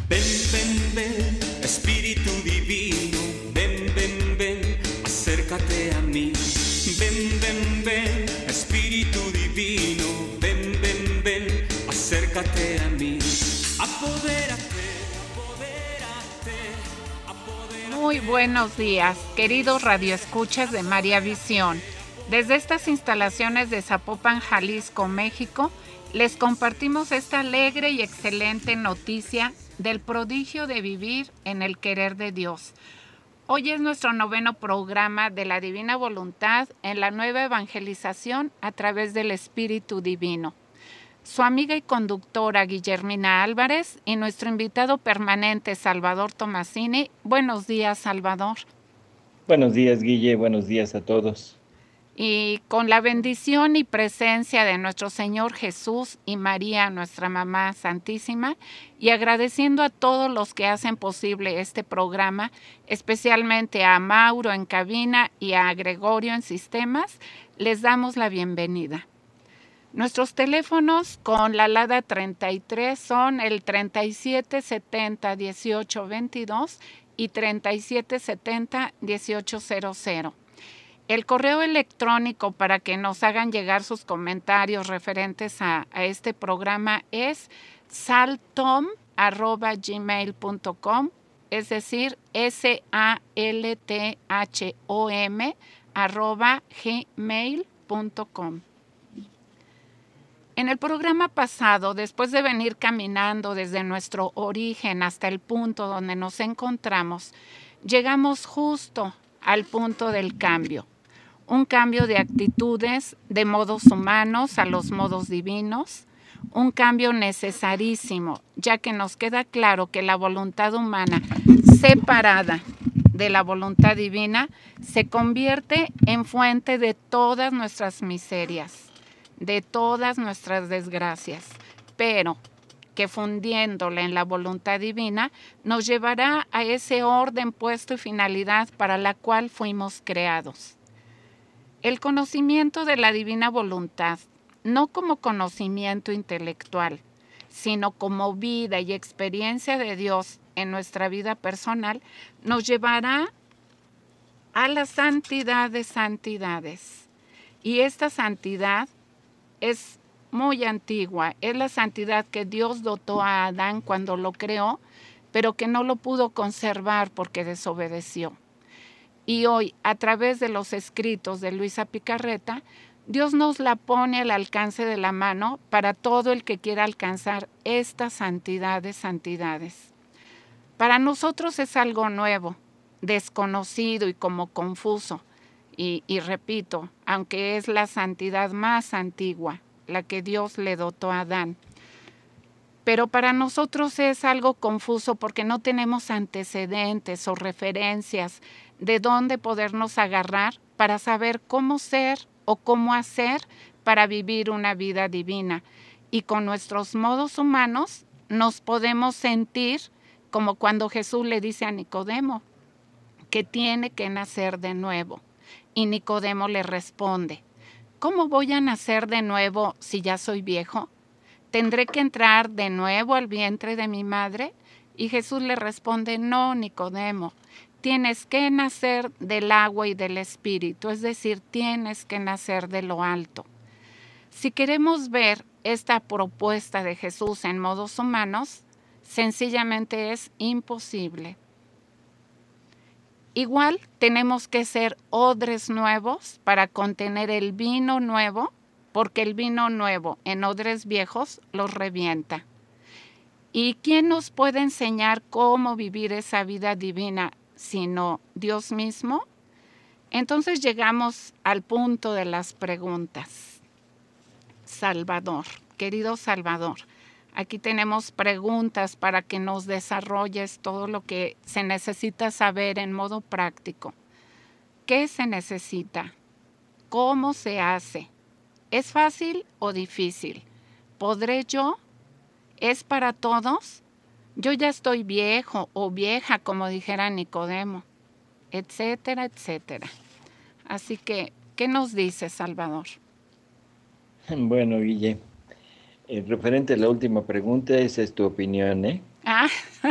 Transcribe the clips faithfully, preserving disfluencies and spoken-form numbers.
Ven, ven, ven, Espíritu Divino, ven, ven, ven, acércate a mí. Ven, ven, ven, Espíritu Divino, ven, ven, ven, acércate a mí. Apodérate, apodérate, apodérate. Muy buenos días, queridos radioescuchas de María Visión. Desde estas instalaciones de Zapopan, Jalisco, México, les compartimos esta alegre y excelente noticia del prodigio de vivir en el querer de Dios. Hoy es nuestro noveno programa de la Divina Voluntad en la nueva evangelización a través del Espíritu Divino. Su amiga y conductora Guillermina Álvarez y nuestro invitado permanente Salvador Tomasini. Buenos días, Salvador. Buenos días, Guille. Buenos días a todos. Y con la bendición y presencia de nuestro Señor Jesús y María, nuestra Mamá Santísima, y agradeciendo a todos los que hacen posible este programa, especialmente a Mauro en cabina y a Gregorio en sistemas, les damos la bienvenida. Nuestros teléfonos con la Lada treinta y tres son el treinta y siete setenta dieciocho veintidós y treinta y siete setenta dieciocho cero cero. El correo electrónico para que nos hagan llegar sus comentarios referentes a, a este programa es saltom arroba gmail punto com, es decir, S A L T H O M arroba gmail punto com. En el programa pasado, después de venir caminando desde nuestro origen hasta el punto donde nos encontramos, llegamos justo al punto del cambio. Un cambio de actitudes, de modos humanos a los modos divinos, un cambio necesarísimo, ya que nos queda claro que la voluntad humana separada de la voluntad divina se convierte en fuente de todas nuestras miserias, de todas nuestras desgracias, pero que fundiéndola en la voluntad divina nos llevará a ese orden puesto y finalidad para la cual fuimos creados. El conocimiento de la divina voluntad, no como conocimiento intelectual, sino como vida y experiencia de Dios en nuestra vida personal, nos llevará a la santidad de santidades. Y esta santidad es muy antigua, es la santidad que Dios dotó a Adán cuando lo creó, pero que no lo pudo conservar porque desobedeció. Y hoy, a través de los escritos de Luisa Picarreta, Dios nos la pone al alcance de la mano para todo el que quiera alcanzar esta santidad de santidades. Para nosotros es algo nuevo, desconocido y como confuso. Y, y repito, aunque es la santidad más antigua, la que Dios le dotó a Adán. Pero para nosotros es algo confuso porque no tenemos antecedentes o referencias de dónde podernos agarrar para saber cómo ser o cómo hacer para vivir una vida divina. Y con nuestros modos humanos nos podemos sentir como cuando Jesús le dice a Nicodemo que tiene que nacer de nuevo. Y Nicodemo le responde, ¿cómo voy a nacer de nuevo si ya soy viejo? ¿Tendré que entrar de nuevo al vientre de mi madre? Y Jesús le responde, no, Nicodemo, tienes que nacer del agua y del espíritu, es decir, tienes que nacer de lo alto. Si queremos ver esta propuesta de Jesús en modos humanos, sencillamente es imposible. Igual tenemos que ser odres nuevos para contener el vino nuevo, porque el vino nuevo en odres viejos los revienta. ¿Y quién nos puede enseñar cómo vivir esa vida divina sino Dios mismo? Entonces llegamos al punto de las preguntas. Salvador, querido Salvador, aquí tenemos preguntas para que nos desarrolles todo lo que se necesita saber en modo práctico. ¿Qué se necesita? ¿Cómo se hace? ¿Es fácil o difícil? ¿Podré yo? ¿Es para todos? Yo ya estoy viejo o vieja, como dijera Nicodemo, etcétera, etcétera. Así que, ¿qué nos dice Salvador? Bueno, Guille, eh, referente a la última pregunta, esa es tu opinión, ¿eh? Ah, ¿verdad?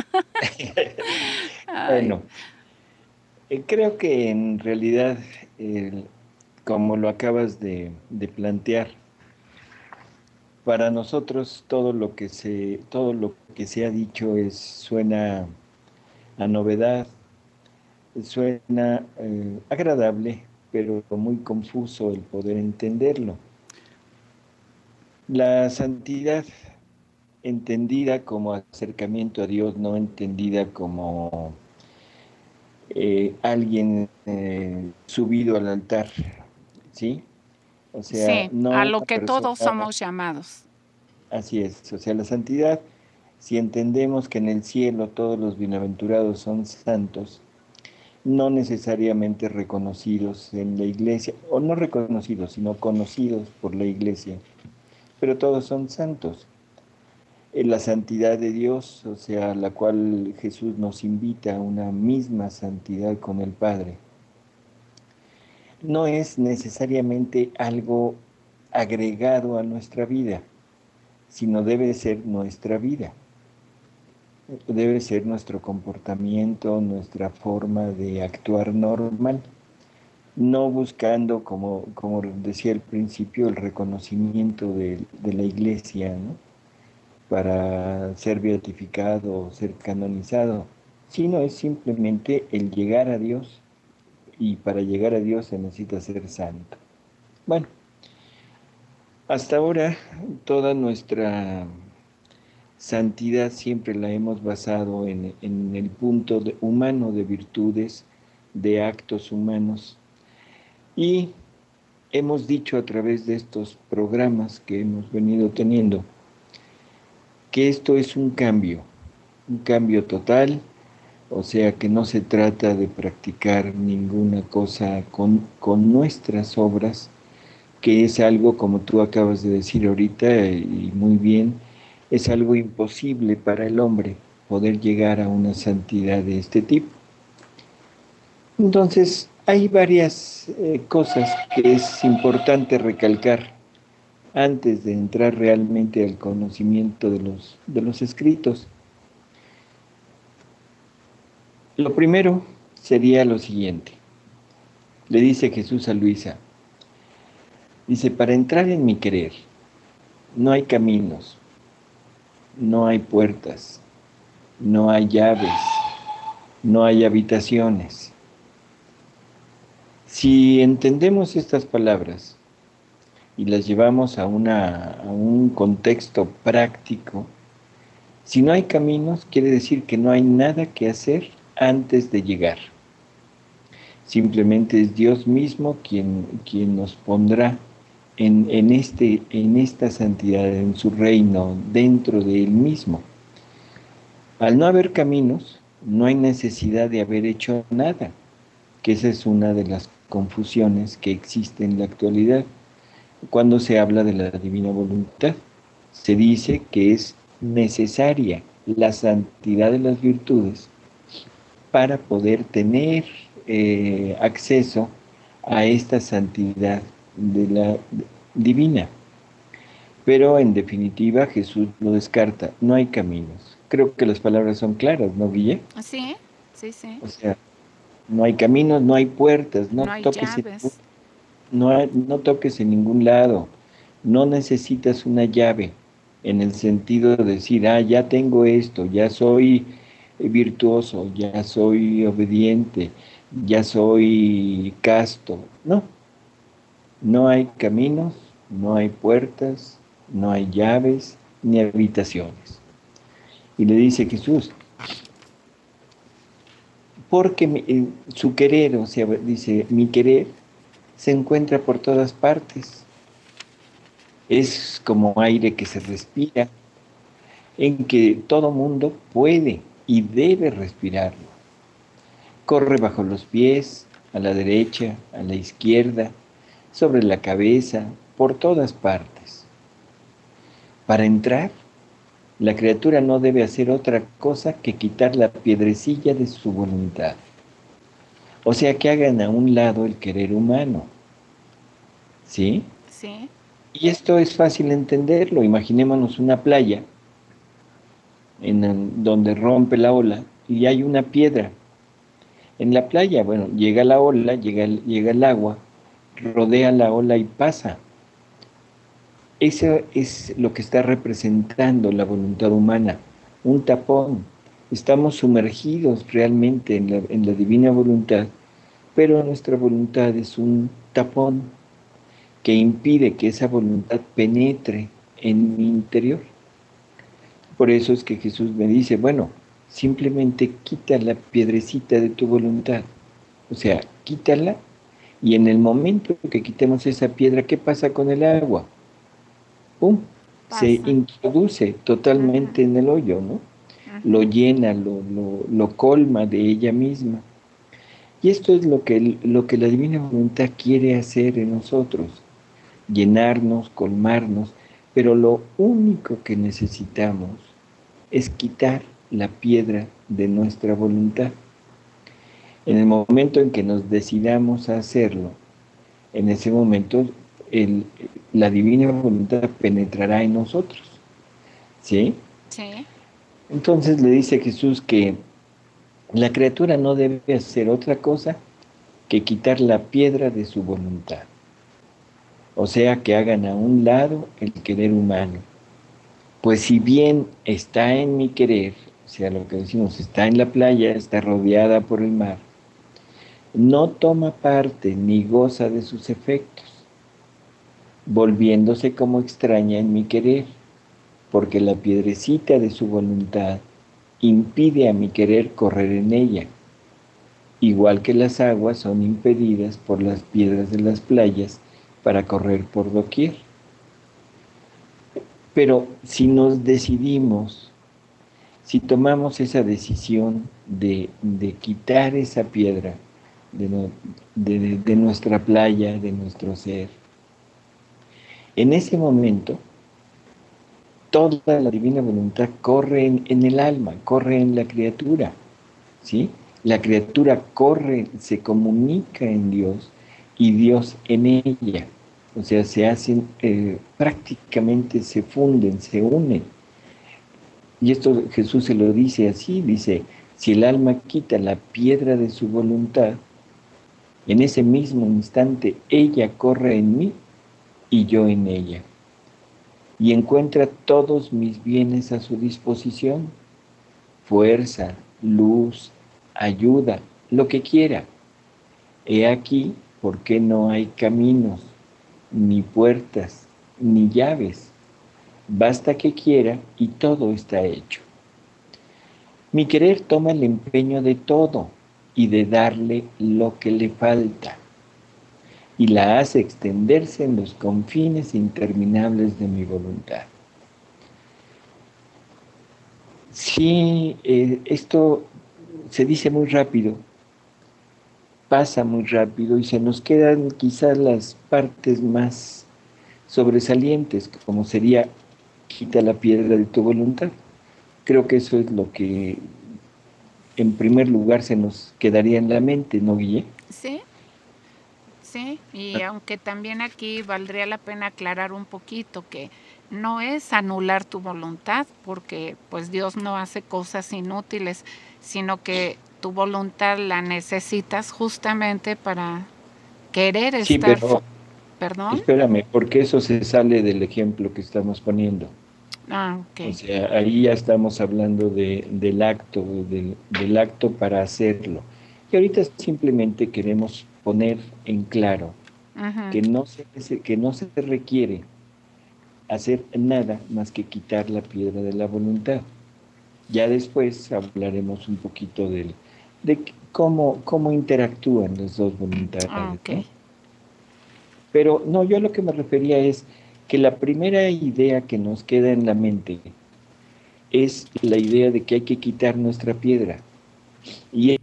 Bueno, eh, creo que en realidad, el- como lo acabas de, de plantear, para nosotros todo lo que se, todo lo que se ha dicho es, suena a novedad, suena eh, agradable, pero muy confuso el poder entenderlo. La santidad entendida como acercamiento a Dios, no entendida como eh, alguien eh, subido al altar, ¿sí? O sea, Sí, no a una lo que todos persona, somos llamados. así es, o sea, la santidad, si entendemos que en el cielo todos los bienaventurados son santos, no necesariamente reconocidos en la iglesia, o no reconocidos, sino conocidos por la iglesia, pero todos son santos. En la santidad de Dios, o sea, la cual Jesús nos invita a una misma santidad con el Padre, no es necesariamente algo agregado a nuestra vida, sino debe ser nuestra vida, debe ser nuestro comportamiento, nuestra forma de actuar normal, no buscando, como, como decía al principio, el reconocimiento de, de la iglesia, ¿no? Para ser beatificado o ser canonizado, sino es simplemente el llegar a Dios, y para llegar a Dios se necesita ser santo. Bueno, hasta ahora toda nuestra santidad siempre la hemos basado en, en el punto de- humano de virtudes, de actos humanos, y hemos dicho a través de estos programas que hemos venido teniendo que esto es un cambio, un cambio total, o sea que no se trata de practicar ninguna cosa con, con nuestras obras, que es algo, como tú acabas de decir ahorita, y muy bien, es algo imposible para el hombre poder llegar a una santidad de este tipo. Entonces, hay varias eh, cosas que es importante recalcar antes de entrar realmente al conocimiento de los, de los escritos. Lo primero sería lo siguiente. Le dice Jesús a Luisa, dice, para entrar en mi querer, no hay caminos, no hay puertas, no hay llaves, no hay habitaciones. Si entendemos estas palabras y las llevamos a, una, a un contexto práctico, si no hay caminos, quiere decir que no hay nada que hacer antes de llegar. Simplemente es Dios mismo quien, quien nos pondrá en, en, este, en esta santidad, en su reino, dentro de Él mismo. Al no haber caminos, no hay necesidad de haber hecho nada, que esa es una de las confusiones que existe en la actualidad. Cuando se habla de la divina voluntad, se dice que es necesaria la santidad de las virtudes para poder tener eh, acceso a esta santidad de la divina. Pero en definitiva Jesús lo descarta, no hay caminos. Creo que las palabras son claras, ¿no, Guille? Sí, sí, sí. O sea, no hay caminos, no hay puertas, no No hay toques en, llaves. no, hay- no toques en ningún lado, no necesitas una llave en el sentido de decir, ah, ya tengo esto, ya soy virtuoso, ya soy obediente, ya soy casto. No, no hay caminos, no hay puertas, no hay llaves ni habitaciones. Y le dice Jesús, porque mi- eh, su querer, o sea, dice, mi querer se encuentra por todas partes. Es como aire que se respira, en que todo mundo puede y debe respirarlo. Corre bajo los pies, a la derecha, a la izquierda, sobre la cabeza, por todas partes. Para entrar, la criatura no debe hacer otra cosa que quitar la piedrecilla de su voluntad. O sea, que hagan a un lado el querer humano. ¿Sí? Sí, Y esto es fácil entenderlo. Imaginémonos una playa en el- donde rompe la ola y hay una piedra. En la playa, bueno, llega la ola, llega el, llega el agua, rodea la ola y pasa. Eso es lo que está representando la voluntad humana, un tapón. Estamos sumergidos realmente en la, en la divina voluntad, pero nuestra voluntad es un tapón que impide que esa voluntad penetre en mi interior. Por eso es que Jesús me dice, bueno, simplemente quita la piedrecita de tu voluntad. O sea, quítala y en el momento que quitemos esa piedra, ¿qué pasa con el agua? ¡Pum! Se Pasa. introduce totalmente Ujú, en el hoyo, ¿no? Lo ujú. llena, lo, lo, lo colma de ella misma. Y esto es lo que, lo que la divina voluntad quiere hacer en nosotros, llenarnos, colmarnos, pero lo único que necesitamos es quitar la piedra de nuestra voluntad. En el momento en que nos decidamos a hacerlo, en ese momento el, la divina voluntad penetrará en nosotros, ¿sí? Sí. Entonces le dice Jesús que la criatura no debe hacer otra cosa que quitar la piedra de su voluntad. O sea, que hagan a un lado el querer humano. Pues si bien está en mi querer, o sea, lo que decimos, está en la playa, está rodeada por el mar, no toma parte ni goza de sus efectos, volviéndose como extraña en mi querer, porque la piedrecita de su voluntad impide a mi querer correr en ella, igual que las aguas son impedidas por las piedras de las playas para correr por doquier. Pero si nos decidimos, si tomamos esa decisión de, de quitar esa piedra de, no, de, de nuestra playa, de nuestro ser, en ese momento toda la divina voluntad corre en, en el alma, corre en la criatura, ¿sí? La criatura corre, se comunica en Dios y Dios en ella. O sea, se hacen, eh, prácticamente se funden, se unen. Y esto Jesús se lo dice así, dice, si el alma quita la piedra de su voluntad, en ese mismo instante ella corre en mí y yo en ella. Y encuentra todos mis bienes a su disposición, fuerza, luz, ayuda, lo que quiera. He aquí por qué no hay caminos, ni puertas, ni llaves. Basta que quiera y todo está hecho. Mi querer toma el empeño de todo y de darle lo que le falta, y la hace extenderse en los confines interminables de mi voluntad. Sí, eh, esto se dice muy rápido, pasa muy rápido y se nos quedan quizás las partes más sobresalientes, como sería quita la piedra de tu voluntad. Creo que eso es lo que en primer lugar se nos quedaría en la mente, ¿no, Guille? Sí, sí. Y aunque también aquí valdría la pena aclarar un poquito que no es anular tu voluntad, porque pues Dios no hace cosas inútiles, sino que tu voluntad la necesitas justamente para querer Sí, estar, pero ¿perdón? espérame, porque eso se sale del ejemplo que estamos poniendo. Ah, O ok. sea, ahí ya estamos hablando de, del acto, del, del acto para hacerlo. Y ahorita simplemente queremos poner en claro Uh-huh. que no se, que no se requiere hacer nada más que quitar la piedra de la voluntad. Ya después hablaremos un poquito del, de cómo, cómo interactúan las dos Ah, voluntades, ok. ¿no? Pero no, yo a lo que me refería es que la primera idea que nos queda en la mente es la idea de que hay que quitar nuestra piedra. Y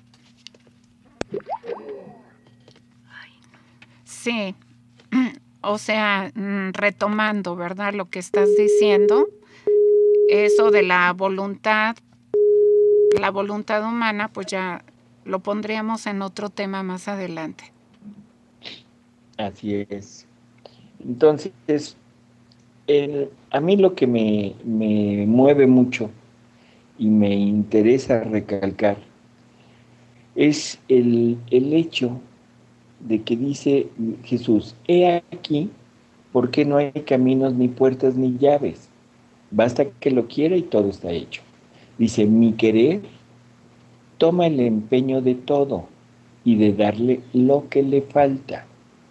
Sí, o sea, mm, retomando, ¿verdad? Lo que estás diciendo, eso de la voluntad, la voluntad humana, pues ya lo pondríamos en otro tema más adelante. así es. Entonces, el, a mí lo que me, me mueve mucho y me interesa recalcar es el, el hecho de que dice Jesús, he aquí, porque no hay caminos, ni puertas, ni llaves. Basta que lo quiera y todo está hecho. Dice, mi querer toma el empeño de todo y de darle lo que le falta.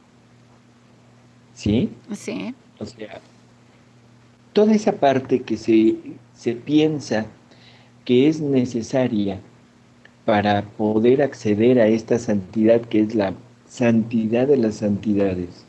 ¿Sí? Sí. O sea, toda esa parte que se, se piensa que es necesaria para poder acceder a esta santidad que es la santidad de las santidades,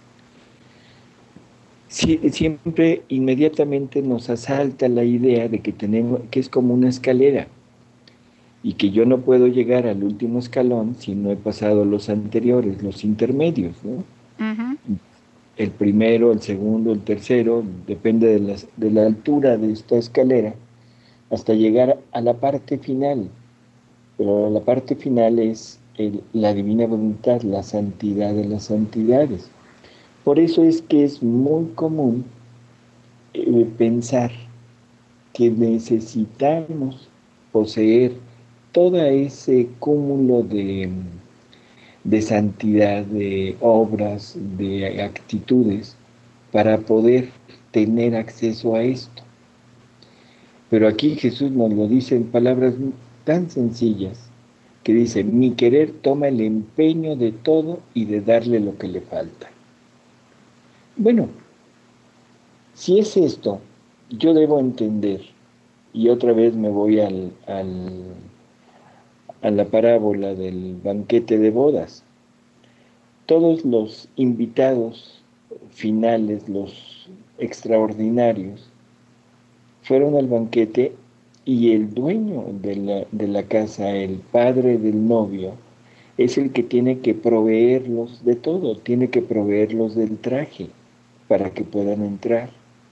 siempre inmediatamente nos asalta la idea de que tenemos, que es como una escalera y que yo no puedo llegar al último escalón si no he pasado los anteriores, los intermedios, ¿no? Uh-huh. El primero, el segundo, el tercero, depende de, las, de la altura de esta escalera, hasta llegar a la parte final. Pero la parte final es el, la divina voluntad, la santidad de las santidades. Por eso es que es muy común eh, pensar que necesitamos poseer todo ese cúmulo de, de santidad, de obras, de actitudes, para poder tener acceso a esto. Pero aquí Jesús nos lo dice en palabras tan sencillas, que dice, mi querer toma el empeño de todo y de darle lo que le falta. Bueno, si es esto, yo debo entender, y otra vez me voy al, al, a la parábola del banquete de bodas. Todos los invitados finales, los extraordinarios, fueron al banquete y el dueño de la, de la casa, el padre del novio, es el que tiene que proveerlos de todo, tiene que proveerlos del traje para que puedan entrar.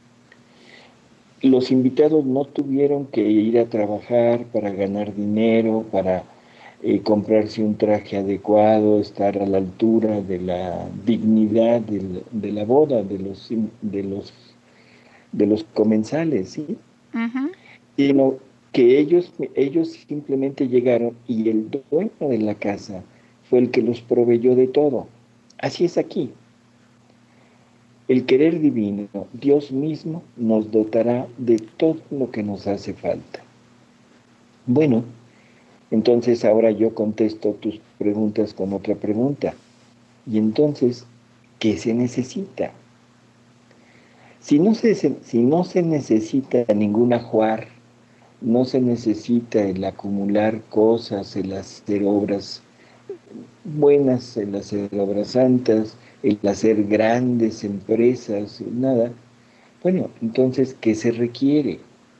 Los invitados no tuvieron que ir a trabajar para ganar dinero, para eh, comprarse un traje adecuado, estar a la altura de la dignidad de, de la boda, de los, de los, de los comensales, ¿sí? Uh-huh. Sino que ellos, ellos simplemente llegaron y el dueño de la casa fue el que los proveyó de todo. Así es aquí. El querer divino, Dios mismo nos dotará de todo lo que nos hace falta. Bueno, entonces ahora yo contesto tus preguntas con otra pregunta. Y entonces, ¿qué se necesita? Si no se, si no se necesita ningún ajuar, no se necesita el acumular cosas, el hacer obras buenas, el hacer obras santas, el hacer grandes empresas, nada. Bueno, entonces, ¿qué se requiere?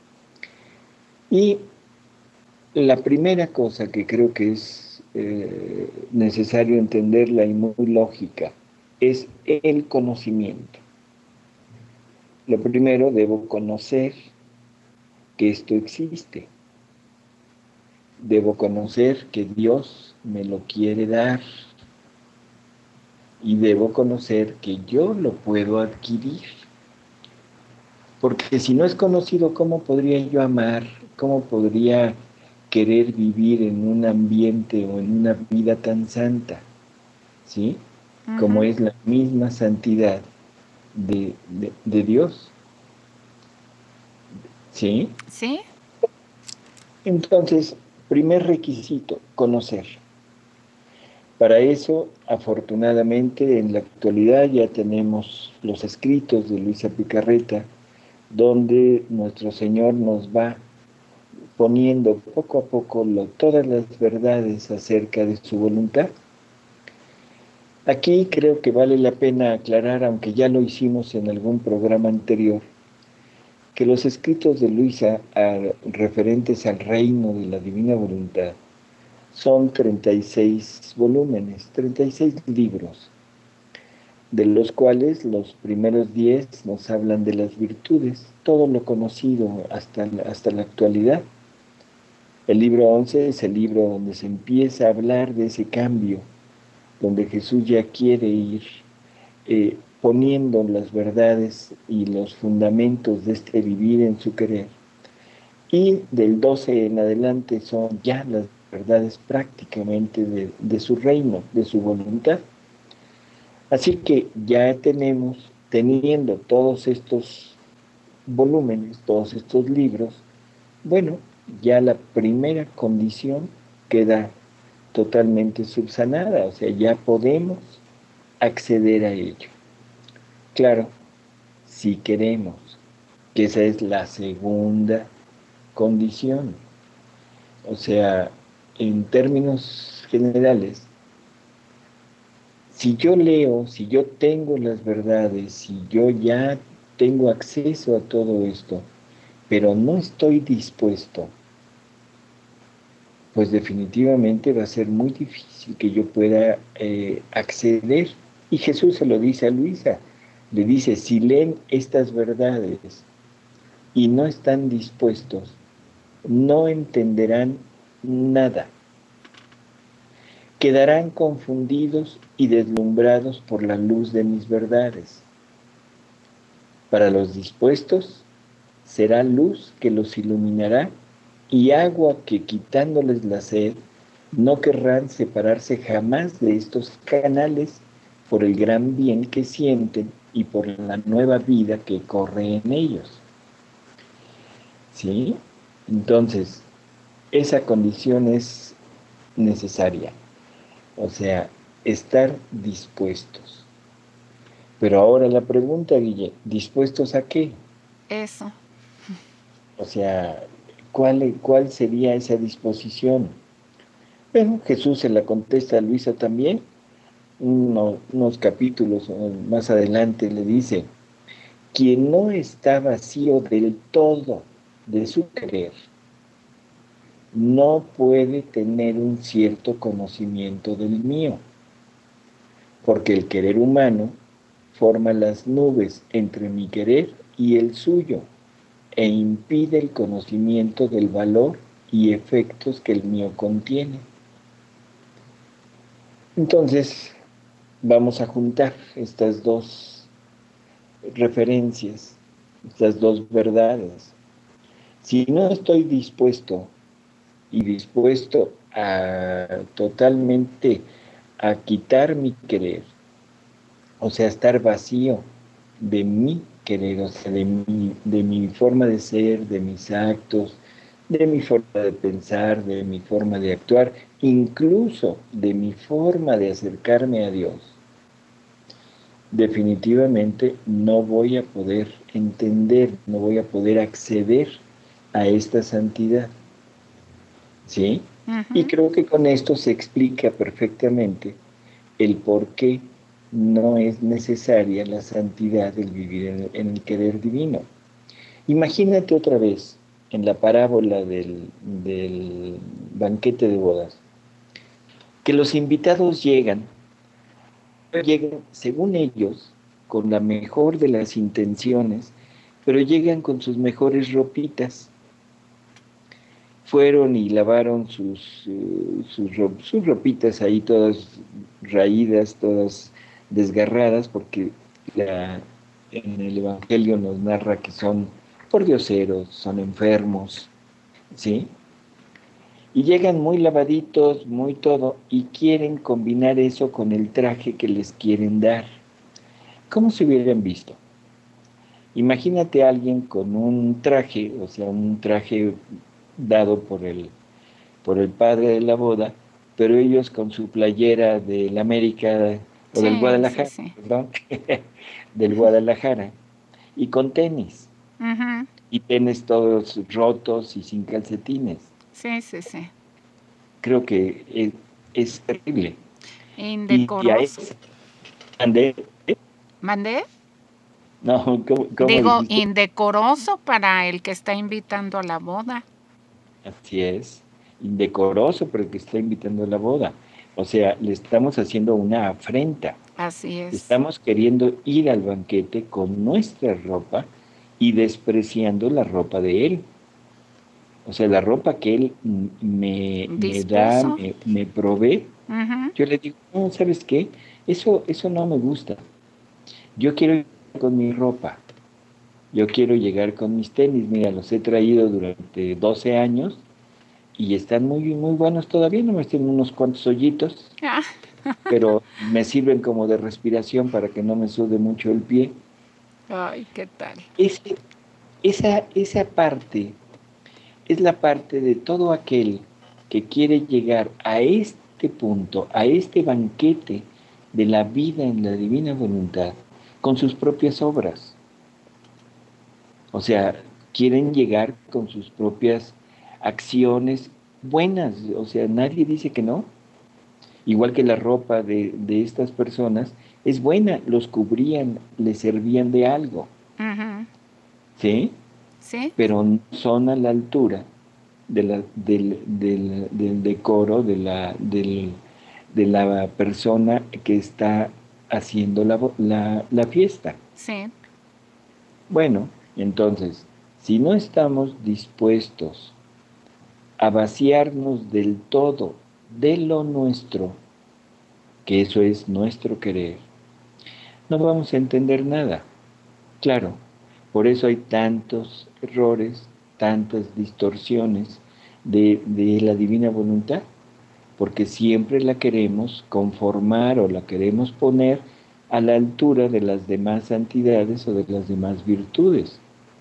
Y la primera cosa que creo que es eh, necesario entenderla y muy lógica es el conocimiento. Lo primero, debo conocer que esto existe. Debo conocer que Dios me lo quiere dar. Y debo conocer que yo lo puedo adquirir. Porque si no es conocido, ¿cómo podría yo amar? ¿Cómo podría querer vivir en un ambiente o en una vida tan santa? ¿Sí? Uh-huh. Como es la misma santidad de, de, de Dios. ¿Sí? Sí. Entonces, primer requisito, conocer. Para eso, afortunadamente, en la actualidad ya tenemos los escritos de Luisa Picarreta, donde nuestro Señor nos va poniendo poco a poco lo, todas las verdades acerca de su voluntad. Aquí creo que vale la pena aclarar, aunque ya lo hicimos en algún programa anterior, que los escritos de Luisa a, referentes al reino de la divina voluntad son treinta y seis volúmenes, treinta y seis libros, de los cuales los primeros diez nos hablan de las virtudes, todo lo conocido hasta, hasta la actualidad. El libro once es el libro donde se empieza a hablar de ese cambio, donde Jesús ya quiere ir eh, poniendo las verdades y los fundamentos de este vivir en su querer, y del doce en adelante son ya las verdades prácticamente de, de su reino, de su voluntad. Así que ya tenemos, teniendo todos estos volúmenes, todos estos libros, bueno, ya la primera condición queda totalmente subsanada, o sea, ya podemos acceder a ello. Claro, si queremos, que esa es la segunda condición. O sea, en términos generales, si yo leo, si yo tengo las verdades, si yo ya tengo acceso a todo esto, pero no estoy dispuesto, pues definitivamente va a ser muy difícil que yo pueda eh, acceder. Y Jesús se lo dice a Luisa, le dice, si leen estas verdades y no están dispuestos, no entenderán nada. Quedarán confundidos y deslumbrados por la luz de mis verdades. Para los dispuestos, será luz que los iluminará y agua que, quitándoles la sed, no querrán separarse jamás de estos canales por el gran bien que sienten y por la nueva vida que corre en ellos. ¿Sí? Entonces, esa condición es necesaria. O sea, estar dispuestos. Pero ahora la pregunta, Guille, ¿dispuestos a qué? Eso. O sea, ¿cuál, cuál sería esa disposición? Bueno, Jesús se la contesta a Luisa también. Uno, unos capítulos más adelante le dice, quien no está vacío del todo de su querer, no puede tener un cierto conocimiento del mío, porque el querer humano forma las nubes entre mi querer y el suyo, e impide el conocimiento del valor y efectos que el mío contiene. Entonces, vamos a juntar estas dos referencias, estas dos verdades. Si no estoy dispuesto y dispuesto a totalmente a quitar mi querer, o sea, estar vacío de mi querer, o sea, de mi, de mi forma de ser, de mis actos, de mi forma de pensar, de mi forma de actuar, incluso de mi forma de acercarme a Dios, definitivamente no voy a poder entender, no voy a poder acceder a esta santidad. ¿Sí? Uh-huh. Y creo que con esto se explica perfectamente el por qué no es necesaria la santidad del vivir en el, en el querer divino. Imagínate otra vez en la parábola del, del banquete de bodas, que los invitados llegan, llegan, según ellos, con la mejor de las intenciones, pero llegan con sus mejores ropitas. Fueron y lavaron sus, uh, sus, sus ropitas ahí todas raídas, todas desgarradas, porque la, en el Evangelio nos narra que son pordioseros, son enfermos, ¿sí? Y llegan muy lavaditos, muy todo, y quieren combinar eso con el traje que les quieren dar. ¿Cómo se hubieran visto? Imagínate a alguien con un traje, o sea, un traje dado por el, por el padre de la boda, pero ellos con su playera del América, o sí, del Guadalajara, sí, sí. perdón, del Guadalajara, y con tenis, uh-huh. y tenis todos rotos y sin calcetines. Sí, sí, sí. Creo que es, es terrible. Indecoroso. ¿Mandé? ¿Mandé? No, ¿cómo, cómo Digo, dijiste? Indecoroso para el que está invitando a la boda. Así es, indecoroso para el que está invitando a la boda. O sea, le estamos haciendo una afrenta. Así es. Estamos queriendo ir al banquete con nuestra ropa y despreciando la ropa de él. O sea, la ropa que él me, me da, me, me provee. Uh-huh. Yo le digo, no, ¿sabes qué? Eso, eso no me gusta. Yo quiero ir con mi ropa. Yo quiero llegar con mis tenis, mira, los he traído durante doce años y están muy, muy buenos todavía, nomás tienen unos cuantos hoyitos, Ah, pero me sirven como de respiración para que no me sude mucho el pie. ay, ¿qué tal? Ese, esa, esa parte es la parte de todo aquel que quiere llegar a este punto, a este banquete de la vida en la divina voluntad, con sus propias obras. O sea, quieren llegar con sus propias acciones buenas. O sea, nadie dice que no. Igual que la ropa de, de estas personas es buena, los cubrían, les servían de algo, Ujú. ¿sí? ¿Sí? Pero no son a la altura de la, del, del, del decoro de la, del, de la persona que está haciendo la, la, la fiesta. Sí. Bueno, entonces, si no estamos dispuestos a vaciarnos del todo de lo nuestro, que eso es nuestro querer, no vamos a entender nada. Claro, por eso hay tantos errores, tantas distorsiones de, de la divina voluntad, porque siempre la queremos conformar o la queremos poner a la altura de las demás santidades o de las demás virtudes.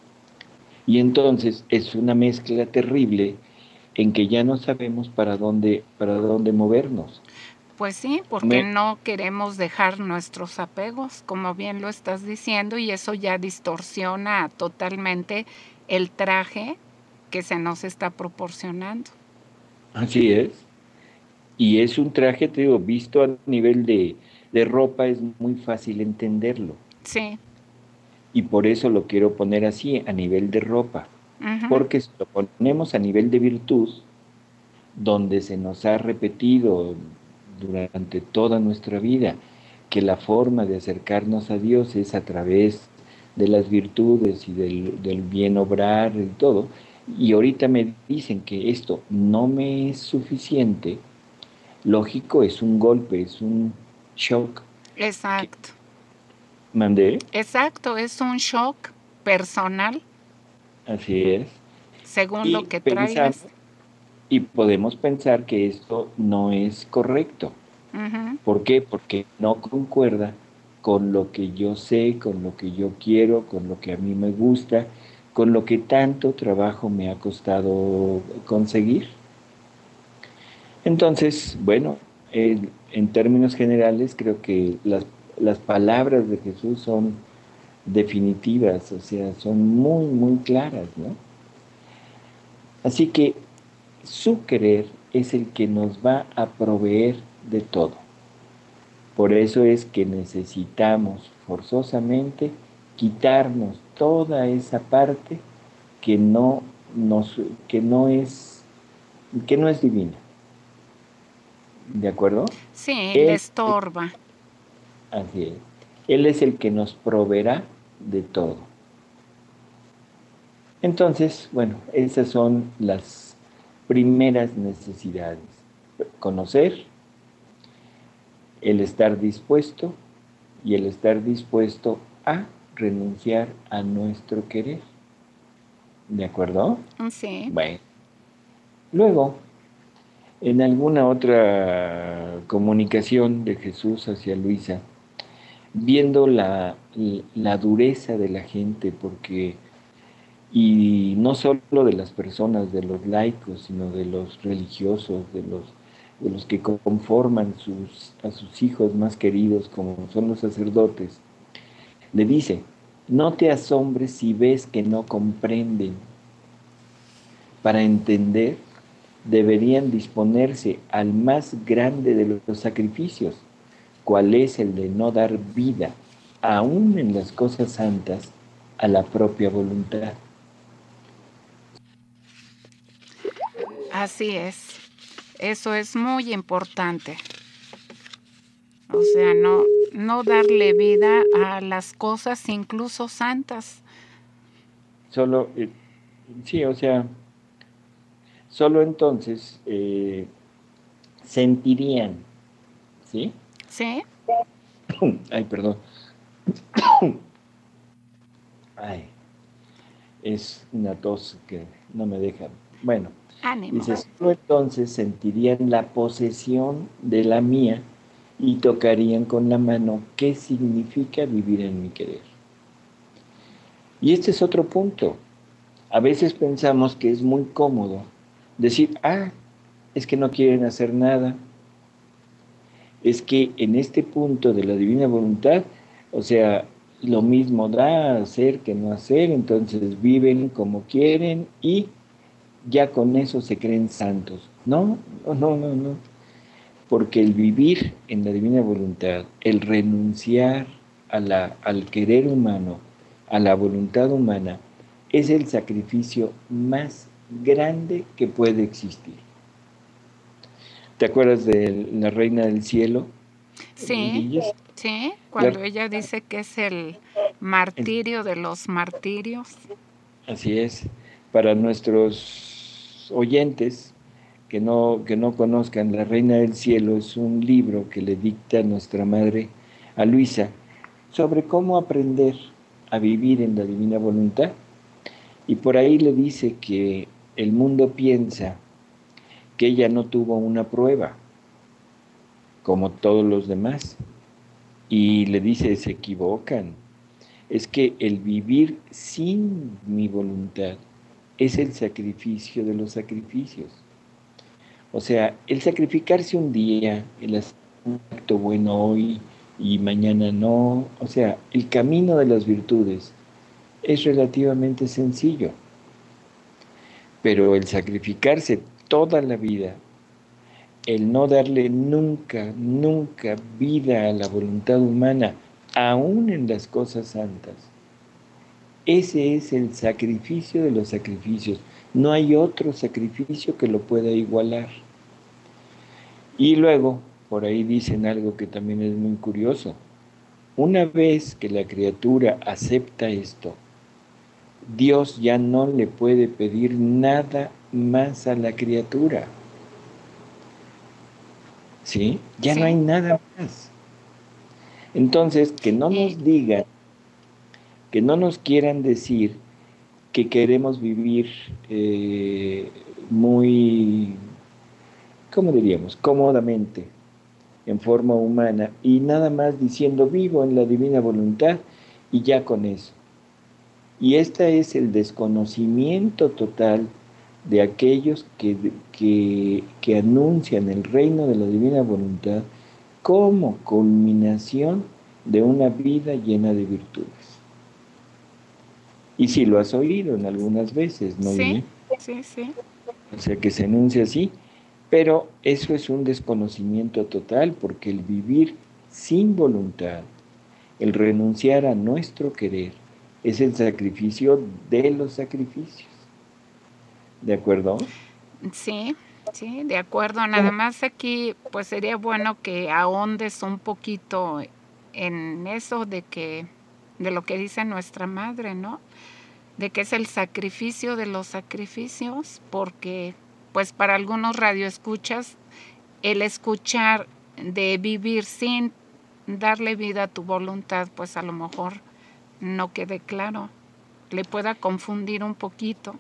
Y entonces es una mezcla terrible en que ya no sabemos para dónde, para dónde movernos. Pues sí, porque Me- no queremos dejar nuestros apegos, como bien lo estás diciendo, y eso ya distorsiona totalmente el traje que se nos está proporcionando. Así es. Y es un traje, te digo, visto a nivel de, de ropa es muy fácil entenderlo. Sí. Y por eso lo quiero poner así, a nivel de ropa. Ujú. Porque si lo ponemos a nivel de virtud, donde se nos ha repetido durante toda nuestra vida que la forma de acercarnos a Dios es a través de las virtudes y del, del bien obrar y todo, y ahorita me dicen que esto no me es suficiente, lógico, es un golpe, es un shock que Exacto. mandé, Exacto, es un shock personal así es, según lo y que pensamos, traigas. y podemos pensar que esto no es correcto. Ujú. ¿Por qué? Porque no concuerda con lo que yo sé, con lo que yo quiero, con lo que a mí me gusta, con lo que tanto trabajo me ha costado conseguir. Entonces, bueno, eh, en términos generales creo que las, las palabras de Jesús son definitivas, o sea, son muy, muy claras, ¿no? Así que su querer es el que nos va a proveer de todo. Por eso es que necesitamos forzosamente quitarnos toda esa parte que no nos, que no es, que no es divina. ¿De acuerdo? Sí, le Él, estorba. así es. Él es el que nos proveerá de todo. Entonces, bueno, esas son las primeras necesidades. Conocer, el estar dispuesto y el estar dispuesto a renunciar a nuestro querer. ¿De acuerdo? Sí. Bueno. Luego, en alguna otra comunicación de Jesús hacia Luisa, viendo la, la dureza de la gente, porque, y no solo de las personas, de los laicos, sino de los religiosos, de los, de los que conforman sus, a sus hijos más queridos, como son los sacerdotes, le dice, no te asombres si ves que no comprenden. Para entender, deberían disponerse al más grande de los sacrificios, cual es el de no dar vida, aún en las cosas santas, a la propia voluntad. Así es. Eso es muy importante. O sea, no, no darle vida a las cosas incluso santas. Solo, eh, sí, o sea, solo entonces eh, sentirían, ¿sí? ¿Sí? Ay, perdón. Ay. es una tos que no me deja. Bueno, Ánimo. dice, solo entonces sentirían la posesión de la mía y tocarían con la mano qué significa vivir en mi querer. Y este es otro punto. A veces pensamos que es muy cómodo decir, ah, es que no quieren hacer nada. Es que en este punto de la divina voluntad, o sea, lo mismo da hacer que no hacer, entonces viven como quieren y ya con eso se creen santos. No, no, no, no, no. Porque el vivir en la divina voluntad, el renunciar a la, al querer humano, a la voluntad humana, es el sacrificio más grande que puede existir. ¿Te acuerdas de la Reina del Cielo? Sí, sí, cuando la, ella dice que es el martirio de los martirios. Así es. Para nuestros oyentes que no, que no conozcan, La Reina del Cielo es un libro que le dicta nuestra madre a Luisa sobre cómo aprender a vivir en la divina voluntad. Y por ahí le dice que el mundo piensa que ella no tuvo una prueba, como todos los demás. Y le dice, se equivocan. Es que el vivir sin mi voluntad es el sacrificio de los sacrificios. O sea, el sacrificarse un día, el hacer un acto bueno hoy y mañana no, o sea, el camino de las virtudes es relativamente sencillo. Pero el sacrificarse toda la vida, el no darle nunca, nunca vida a la voluntad humana, aún en las cosas santas, ese es el sacrificio de los sacrificios. No hay otro sacrificio que lo pueda igualar. Y luego, por ahí dicen algo que también es muy curioso. Una vez que la criatura acepta esto, Dios ya no le puede pedir nada más a la criatura. ¿Sí? Ya sí. No hay nada más. Entonces, que no nos digan, que no nos quieran decir que queremos vivir eh, muy, ¿cómo diríamos? Cómodamente, en forma humana, y nada más diciendo vivo en la divina voluntad y ya con eso. Y este es el desconocimiento total de aquellos que, que, que anuncian el reino de la divina voluntad como culminación de una vida llena de virtudes. Y si lo has oído en algunas veces, ¿no? Sí, sí, sí. O sea, que se anuncia así, pero eso es un desconocimiento total, porque el vivir sin voluntad, el renunciar a nuestro querer, es el sacrificio de los sacrificios. ¿De acuerdo? Sí, sí, de acuerdo. Nada más aquí, pues sería bueno que ahondes un poquito en eso de que, de lo que dice nuestra madre, ¿no? De que es el sacrificio de los sacrificios, porque, pues para algunos radioescuchas, el escuchar de vivir sin darle vida a tu voluntad, pues a lo mejor no quede claro, le pueda confundir un poquito.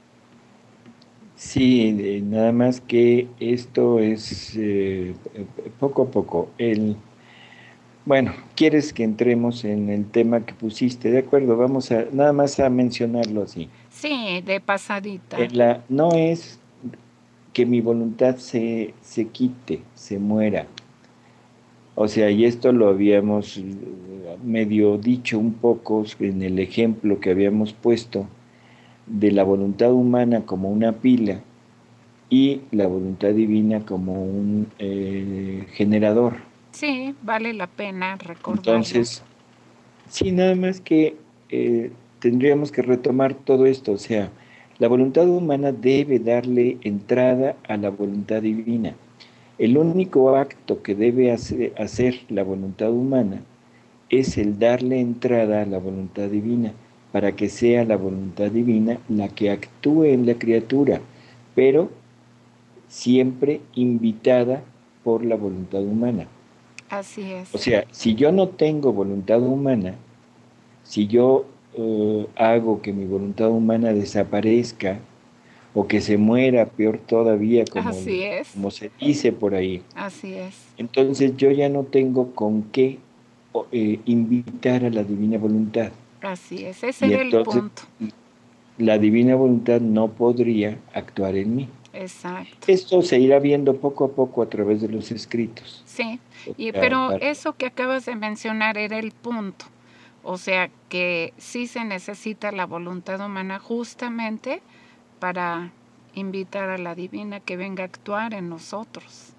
Sí, nada más que esto es eh, poco a poco. El, bueno, ¿quieres que entremos en el tema que pusiste? De acuerdo, vamos a nada más a mencionarlo así. Sí, de pasadita. La, no es que mi voluntad se, se quite, se muera. O sea, y esto lo habíamos medio dicho un poco en el ejemplo que habíamos puesto de la voluntad humana como una pila y la voluntad divina como un eh, generador. Sí, vale la pena recordarlo. Entonces, sí, nada más que eh, tendríamos que retomar todo esto, o sea, la voluntad humana debe darle entrada a la voluntad divina. El único acto que debe hacer, hacer la voluntad humana es el darle entrada a la voluntad divina, para que sea la voluntad divina la que actúe en la criatura, pero siempre invitada por la voluntad humana. Así es. O sea, si yo no tengo voluntad humana, si yo eh, hago que mi voluntad humana desaparezca o que se muera, peor todavía, como, Así es, como se dice por ahí, así es, entonces yo ya no tengo con qué eh, invitar a la divina voluntad. así es. Ese Y era el entonces punto. la divina voluntad no podría actuar en mí. Exacto. Esto se irá viendo poco a poco a través de los escritos. Sí, O y, sea, pero para- eso que acabas de mencionar era el punto. O sea, que sí se necesita la voluntad humana justamente para invitar a la divina que venga a actuar en nosotros.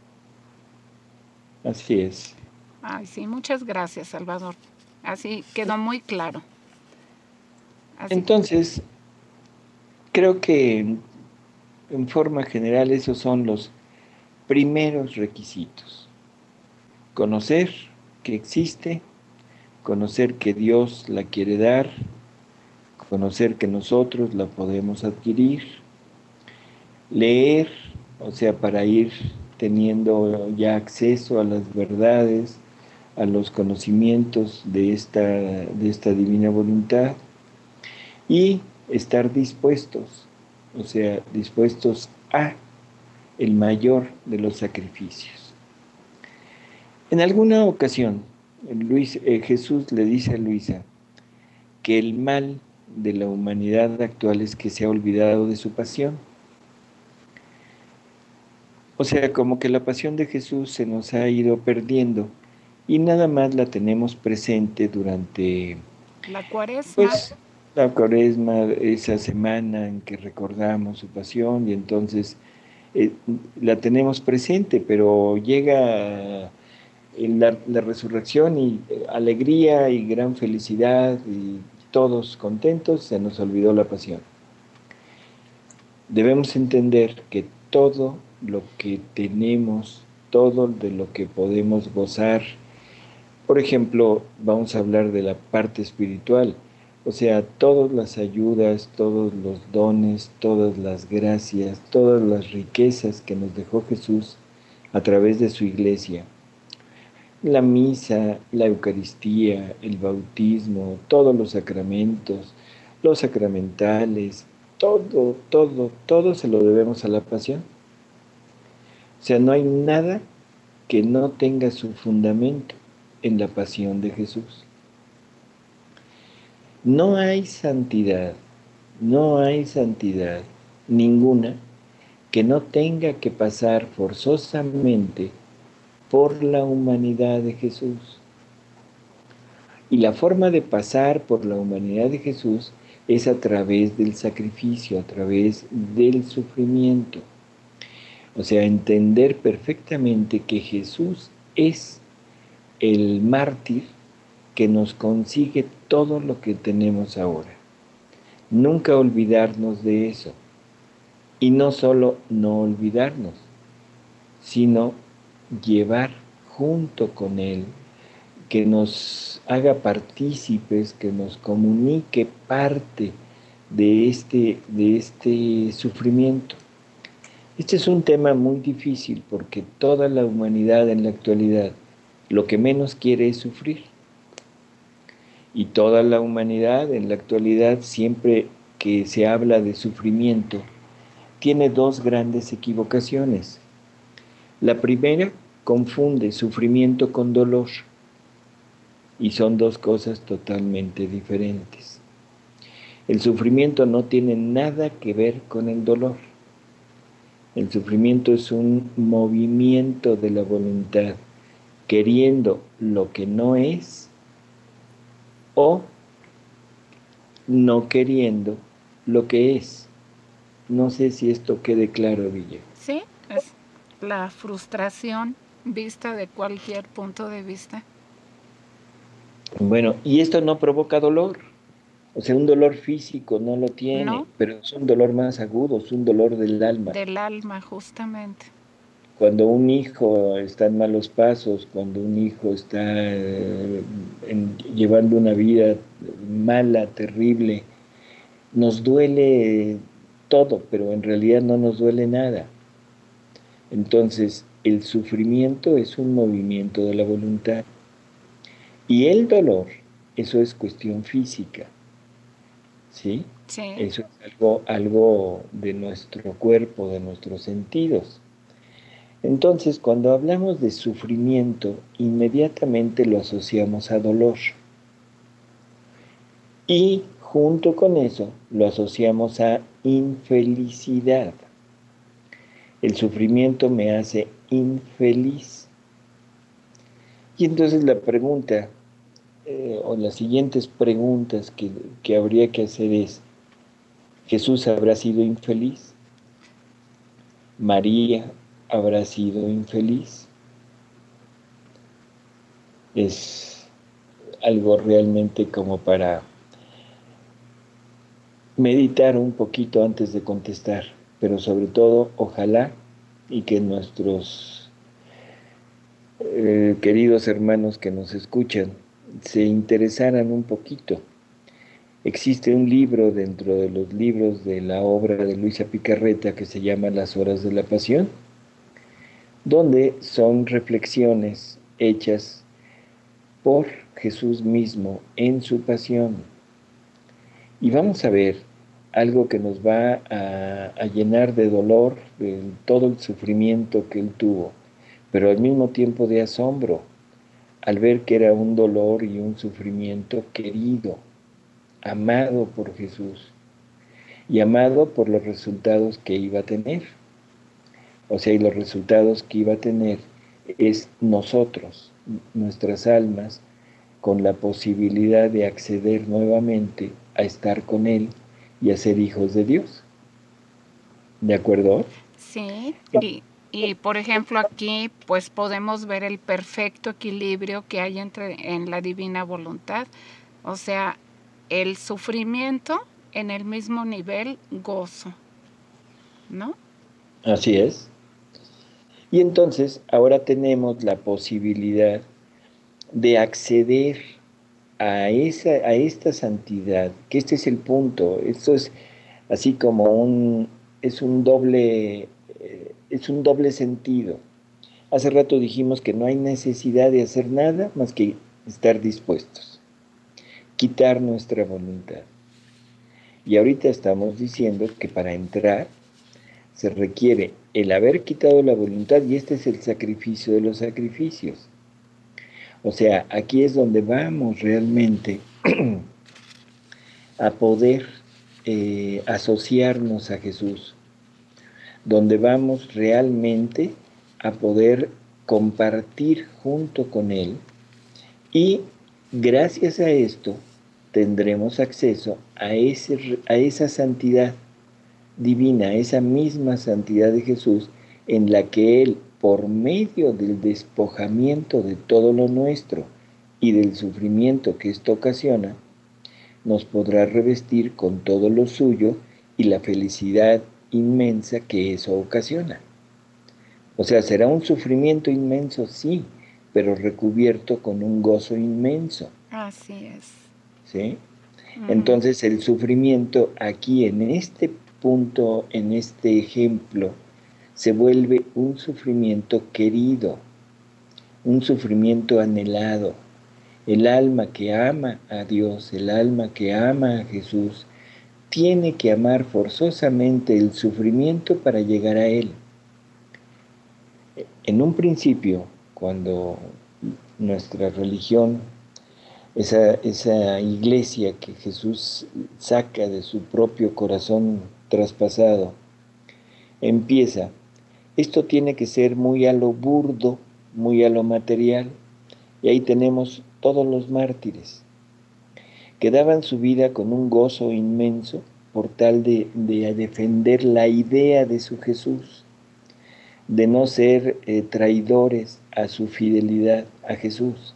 Así es. Ay, sí, muchas gracias, Salvador. Así quedó muy claro. Así, Entonces, creo que en, en forma general esos son los primeros requisitos. Conocer que existe, conocer que Dios la quiere dar, conocer que nosotros la podemos adquirir, leer, o sea, para ir teniendo ya acceso a las verdades, a los conocimientos de esta, de esta divina voluntad y estar dispuestos, o sea, dispuestos a el mayor de los sacrificios. En alguna ocasión, Luis, eh, Jesús le dice a Luisa que el mal de la humanidad actual es que se ha olvidado de su pasión. O sea, como que la pasión de Jesús se nos ha ido perdiendo y nada más la tenemos presente durante, la cuaresma, pues, la cuaresma, esa semana en que recordamos su pasión y entonces eh, la tenemos presente, pero llega eh, la, la resurrección y eh, alegría y gran felicidad y todos contentos, se nos olvidó la pasión. Debemos entender que todo lo que tenemos, todo de lo que podemos gozar, por ejemplo, vamos a hablar de la parte espiritual, o sea, todas las ayudas, todos los dones, todas las gracias, todas las riquezas que nos dejó Jesús a través de su iglesia. La misa, la Eucaristía, el bautismo, todos los sacramentos, los sacramentales, todo, todo, todo se lo debemos a la pasión. O sea, no hay nada que no tenga su fundamento en la pasión de Jesús. No hay santidad, no hay santidad ninguna que no tenga que pasar forzosamente por la humanidad de Jesús. Y la forma de pasar por la humanidad de Jesús es a través del sacrificio, a través del sufrimiento. O sea, entender perfectamente que Jesús es el mártir que nos consigue todo lo que tenemos ahora. Nunca olvidarnos de eso. Y no solo no olvidarnos, sino llevar junto con Él, que nos haga partícipes, que nos comunique parte de este, de este sufrimiento. Este es un tema muy difícil porque toda la humanidad en la actualidad lo que menos quiere es sufrir. Y toda la humanidad en la actualidad, siempre que se habla de sufrimiento, tiene dos grandes equivocaciones. La primera, confunde sufrimiento con dolor. Y son dos cosas totalmente diferentes. El sufrimiento no tiene nada que ver con el dolor. El sufrimiento es un movimiento de la voluntad, queriendo lo que no es o no queriendo lo que es. No sé si esto quede claro, Villa. sí, es la frustración vista de cualquier punto de vista. Bueno, y esto no provoca dolor. O sea, un dolor físico no lo tiene, No. pero es un dolor más agudo, es un dolor del alma. Del alma, justamente. Cuando un hijo está en malos pasos, cuando un hijo está eh, en, llevando una vida mala, terrible, nos duele todo, pero en realidad no nos duele nada. Entonces, el sufrimiento es un movimiento de la voluntad. Y el dolor, eso es cuestión física. ¿sí? Sí. Eso es algo, algo de nuestro cuerpo, de nuestros sentidos. Entonces, cuando hablamos de sufrimiento, inmediatamente lo asociamos a dolor. Y junto con eso lo asociamos a infelicidad. El sufrimiento me hace infeliz. Y entonces la pregunta, eh, o las siguientes preguntas que, que habría que hacer es, ¿Jesús habrá sido infeliz? ¿María habrá sido infeliz? Es algo realmente como para meditar un poquito antes de contestar, pero sobre todo, ojalá y que nuestros eh, queridos hermanos que nos escuchan se interesaran un poquito. Existe un libro dentro de los libros de la obra de Luisa Picarreta que se llama Las Horas de la Pasión, donde son reflexiones hechas por Jesús mismo en su pasión. Y vamos a ver algo que nos va a, a llenar de dolor, de todo el sufrimiento que él tuvo, pero al mismo tiempo de asombro, al ver que era un dolor y un sufrimiento querido, amado por Jesús y amado por los resultados que iba a tener. O sea, y los resultados que iba a tener es nosotros, nuestras almas, con la posibilidad de acceder nuevamente a estar con Él y a ser hijos de Dios. ¿De acuerdo? Sí, y, y por ejemplo aquí pues podemos ver el perfecto equilibrio que hay entre en la divina voluntad, o sea, el sufrimiento en el mismo nivel gozo, ¿no? Así es. Y entonces ahora tenemos la posibilidad de acceder a, esa, a esta santidad, que este es el punto, esto es así como un, es un doble, eh, es un doble sentido. Hace rato dijimos que no hay necesidad de hacer nada más que estar dispuestos, quitar nuestra voluntad. Y ahorita estamos diciendo que para entrar se requiere el haber quitado la voluntad y este es el sacrificio de los sacrificios. O sea, aquí es donde vamos realmente a poder eh, asociarnos a Jesús, donde vamos realmente a poder compartir junto con Él y gracias a esto tendremos acceso a, ese, a esa santidad divina, a esa misma santidad de Jesús en la que Él, por medio del despojamiento de todo lo nuestro y del sufrimiento que esto ocasiona, nos podrá revestir con todo lo suyo y la felicidad inmensa que eso ocasiona. O sea, será un sufrimiento inmenso, sí, pero recubierto con un gozo inmenso. Así es. ¿Sí? Uh-huh. Entonces el sufrimiento aquí en este punto, en este ejemplo, se vuelve un sufrimiento querido, un sufrimiento anhelado. El alma que ama a Dios, el alma que ama a Jesús, tiene que amar forzosamente el sufrimiento para llegar a Él. En un principio, cuando nuestra religión, esa, esa iglesia que Jesús saca de su propio corazón traspasado, empieza, esto tiene que ser muy a lo burdo, muy a lo material, y ahí tenemos todos los mártires, que daban su vida con un gozo inmenso por tal de, de defender la idea de su Jesús, de no ser eh, traidores a su fidelidad a Jesús.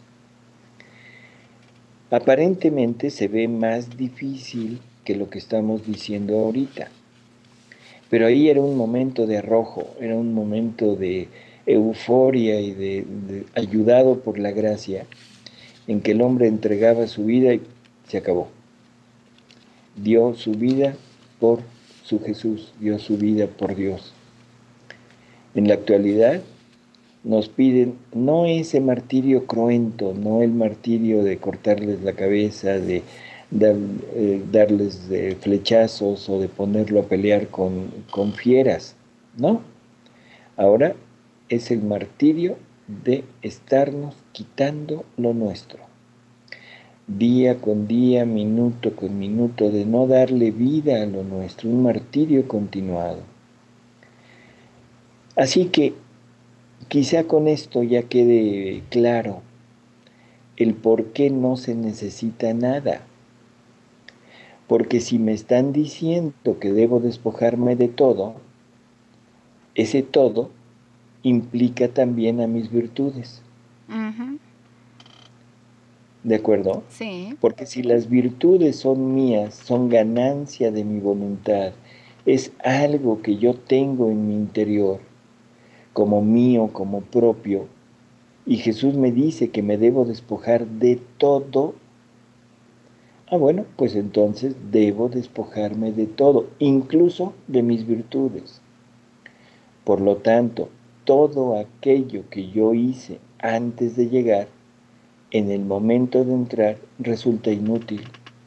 Aparentemente se ve más difícil que lo que estamos diciendo ahorita, pero ahí era un momento de arrojo, era un momento de euforia y de, de ayudado por la gracia, en que el hombre entregaba su vida y se acabó. Dio su vida por su Jesús, dio su vida por Dios. En la actualidad nos piden no ese martirio cruento, no el martirio de cortarles la cabeza, de dar, eh, darles de flechazos o de ponerlo a pelear con, con fieras, ¿no? Ahora es el martirio de estarnos quitando lo nuestro. Día con día, minuto con minuto, de no darle vida a lo nuestro, un martirio continuado. Así que quizá con esto ya quede claro el por qué no se necesita nada. Porque si me están diciendo que debo despojarme de todo, ese todo implica también a mis virtudes. Uh-huh. ¿De acuerdo? Sí. Porque si las virtudes son mías, son ganancia de mi voluntad, es algo que yo tengo en mi interior, como mío, como propio, y Jesús me dice que me debo despojar de todo, ah, bueno, pues entonces debo despojarme de todo, incluso de mis virtudes. Por lo tanto, todo aquello que yo hice antes de llegar, en el momento de entrar, resulta inútil.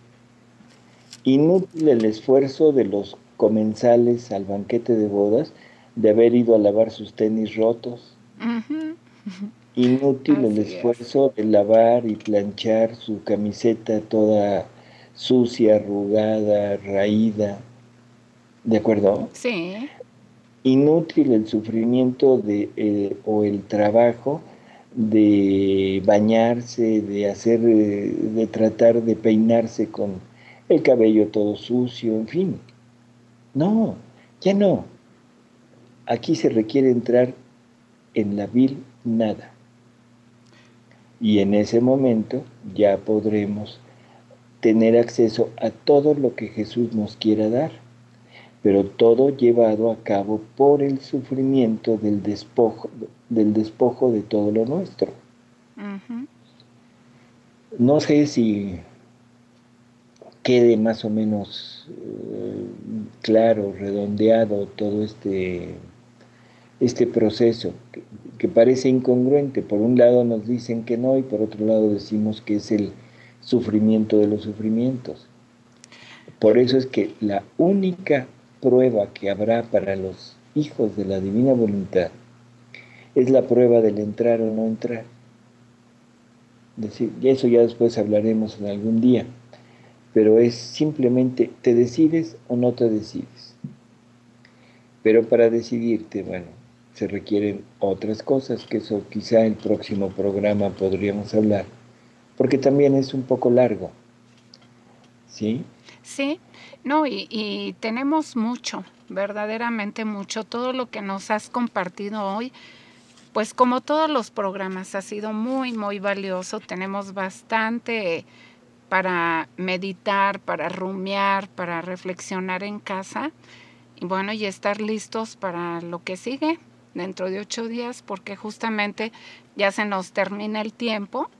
Inútil el esfuerzo de los comensales al banquete de bodas de haber ido a lavar sus tenis rotos. Uh-huh. Inútil el Así esfuerzo es. de lavar y planchar su camiseta toda sucia, arrugada, raída. ¿De acuerdo? Sí. Inútil el sufrimiento de, eh, o el trabajo de bañarse, de hacer, eh, de tratar de peinarse con el cabello todo sucio, en fin. No, ya no. Aquí se requiere entrar en la vil nada. Y en ese momento ya podremos tener acceso a todo lo que Jesús nos quiera dar, pero todo llevado a cabo por el sufrimiento del despojo, del despojo de todo lo nuestro. Uh-huh. No sé si quede más o menos eh, claro, redondeado todo este, este proceso, que, que parece incongruente. Por un lado nos dicen que no y por otro lado decimos que es el sufrimiento de los sufrimientos. Por eso es que la única prueba que habrá para los hijos de la divina voluntad es la prueba del entrar o no entrar. Es decir, y eso ya después hablaremos en algún día, pero es simplemente te decides o no te decides. Pero para decidirte, bueno, se requieren otras cosas, que eso quizá el próximo programa podríamos hablar, porque también es un poco largo, ¿sí? Sí, no, y, y tenemos mucho, verdaderamente mucho. Todo lo que nos has compartido hoy, pues como todos los programas, ha sido muy, muy valioso. Tenemos bastante para meditar, para rumiar, para reflexionar en casa. Y bueno, y estar listos para lo que sigue dentro de ocho días, porque justamente ya se nos termina el tiempo,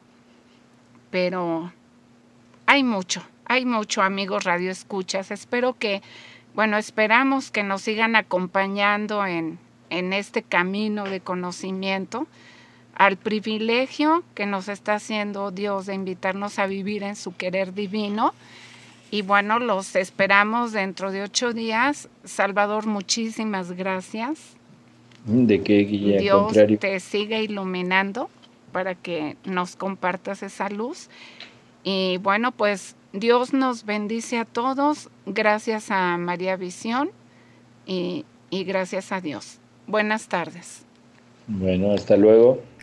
pero hay mucho. Hay mucho, amigos Radio Escuchas. Espero que, bueno, esperamos que nos sigan acompañando en, en este camino de conocimiento, al privilegio que nos está haciendo Dios de invitarnos a vivir en su querer divino. Y bueno, los esperamos dentro de ocho días. Salvador, muchísimas gracias. De que, Guilla, Dios contrario. te siga iluminando para que nos compartas esa luz. Y bueno, pues Dios nos bendice a todos, gracias a María Visión y, y gracias a Dios. Buenas tardes. Bueno, hasta luego.